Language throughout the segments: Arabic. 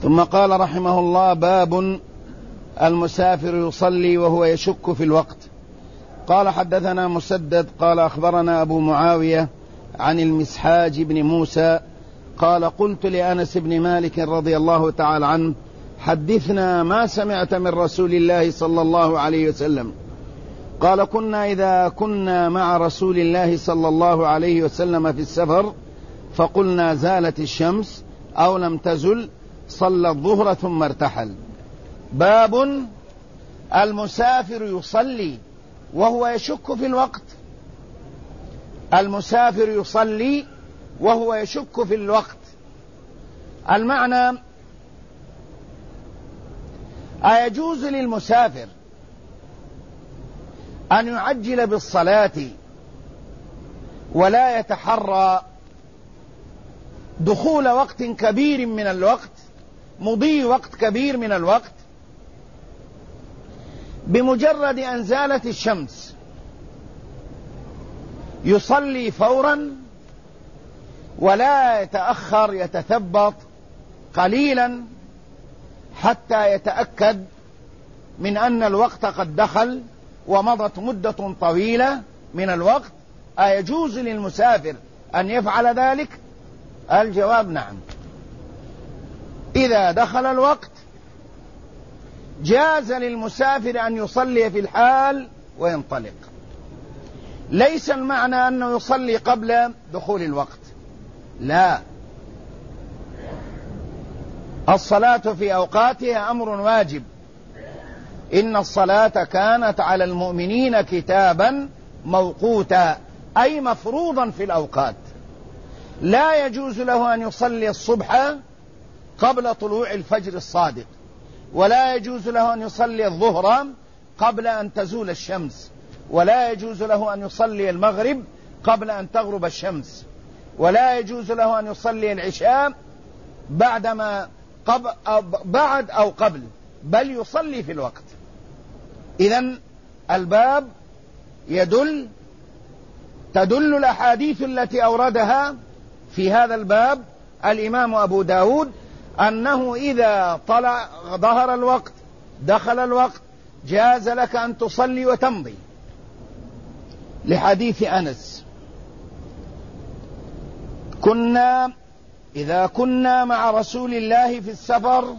ثم قال رحمه الله: باب المسافر يصلي وهو يشك في الوقت. قال: حدثنا مسدد قال أخبرنا أبو معاوية عن المسحاج بن موسى قال: قلت لأنس بن مالك رضي الله تعالى عنه: حدثنا ما سمعت من رسول الله صلى الله عليه وسلم. قال: كنا إذا كنا مع رسول الله صلى الله عليه وسلم في السفر فقلنا: زالت الشمس أو لم تزل، صلى الظهر ثم ارتحل. باب المسافر يصلي وهو يشك في الوقت. المسافر يصلي وهو يشك في الوقت. المعنى: أيجوز للمسافر أن يعجل بالصلاة ولا يتحرى دخول وقت كبير من الوقت، مضي وقت كبير من الوقت، بمجرد أن زالت الشمس يصلي فورا ولا يتأخر، يتثبط قليلا حتى يتأكد من أن الوقت قد دخل ومضت مدة طويلة من الوقت؟ أيجوز للمسافر أن يفعل ذلك؟ الجواب: نعم. إذا دخل الوقت جاز للمسافر أن يصلي في الحال وينطلق. ليس المعنى أنه يصلي قبل دخول الوقت، لا، الصلاة في أوقاتها أمر واجب. إن الصلاة كانت على المؤمنين كتابا موقوتا، أي مفروضا في الأوقات. لا يجوز له أن يصلي الصبح قبل طلوع الفجر الصادق، ولا يجوز له أن يصلي الظهر قبل أن تزول الشمس، ولا يجوز له أن يصلي المغرب قبل أن تغرب الشمس، ولا يجوز له أن يصلي العشاء بعد أو قبل، بل يصلي في الوقت. إذن الباب تدل الأحاديث التي أوردها في هذا الباب الإمام أبو داود أنه إذا ظهر الوقت، دخل الوقت، جاز لك أن تصلي وتمضي، لحديث أنس: إذا كنا مع رسول الله في السفر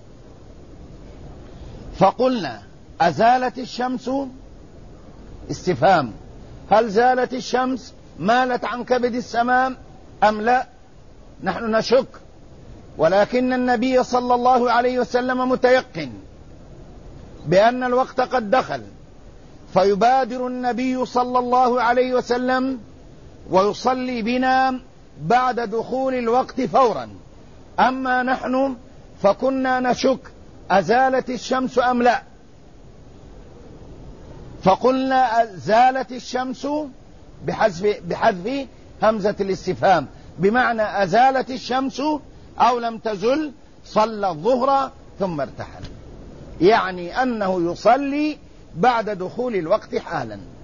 فقلنا: أزالت الشمس؟ استفهام: هل زالت الشمس؟ مالت عن كبد السماء أم لا؟ نحن نشك، ولكن النبي صلى الله عليه وسلم متيقن بأن الوقت قد دخل، فيبادر النبي صلى الله عليه وسلم ويصلي بنا بعد دخول الوقت فورا. أما نحن فكنا نشك: أزالت الشمس أم لا؟ فقلنا: زالت الشمس بحذف همزة الاستفهام، بمعنى أزالت الشمس أو لم تزل، صلى الظهر ثم ارتحل، يعني أنه يصلي بعد دخول الوقت حالا.